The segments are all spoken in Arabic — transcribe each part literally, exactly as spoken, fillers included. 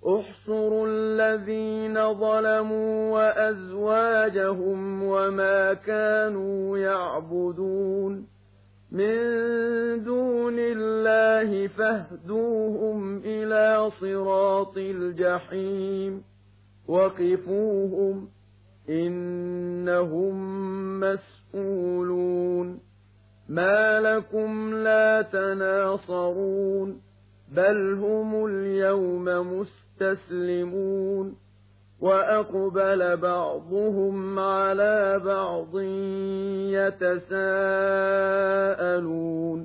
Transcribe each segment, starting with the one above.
احصروا الذين ظلموا وأزواجهم وما كانوا يعبدون من دون الله فاهدوهم إلى صراط الجحيم وقفوهم إنهم مسئولون ما لكم لا تناصرون بل هم اليوم مستسلمون وأقبل بعضهم على بعض يتساءلون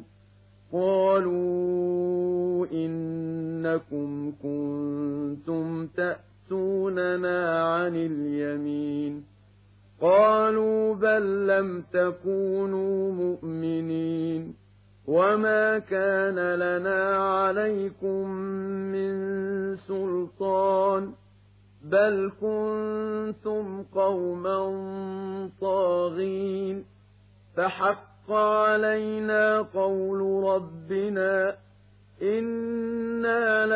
قالوا إنكم كنتم تأتوننا عن اليمين قالوا بل لم تكونوا مؤمنين وما كان لنا عليكم من سلطان بل كنتم قوما طاغين فحق علينا قول ربنا إنا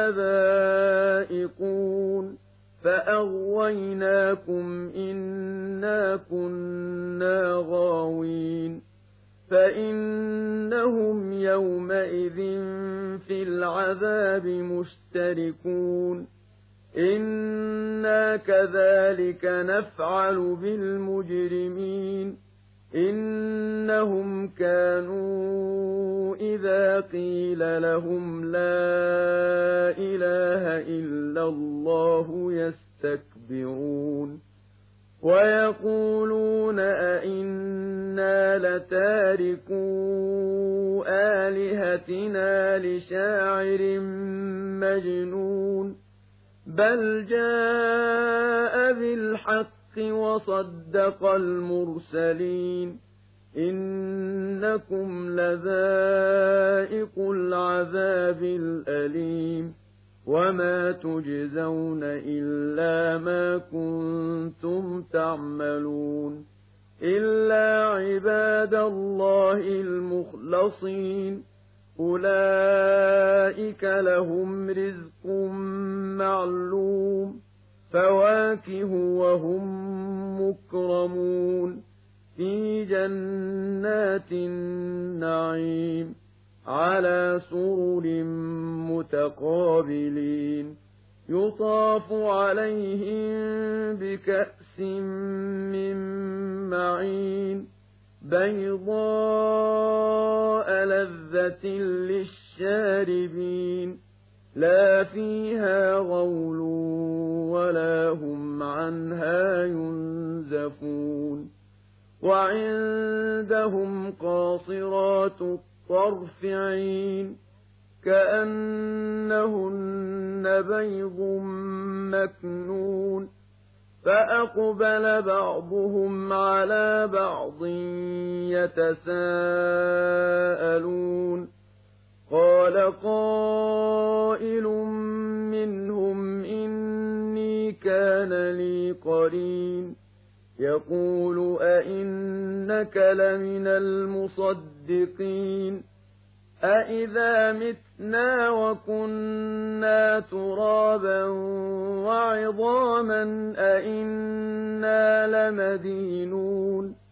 لذائقون فأغويناكم إنا كنا غاوين فإنهم يومئذ في العذاب مشتركون إنا كذلك نفعل بالمجرمين إنهم كانوا إذا قيل لهم لا إله إلا الله يستكبرون ويقولون أئنا لتاركو آلهتنا لشاعر مجنون بل جاء بالحق وصدق المرسلين إنكم لذائق العذاب الأليم وما تجزون إلا ما كنتم تعملون إلا عباد الله المخلصين أولئك لهم رزق معلوم فواكه وهم مكرمون في جنات النعيم على سرر متقابلين يطاف عليهم بكأس من معين بيضاء لذة للشاربين لا فيها غول ولا هم عنها ينزفون وعندهم قاصرات الطرف عين كأنهن بيض مكنون فأقبل بعضهم على بعض يتساءلون قال قائل منهم إني كان لي قرين يقول أئنك لمن المصدقين أئذا متنا وكنا ترابا وعظاما أئنا لمدينون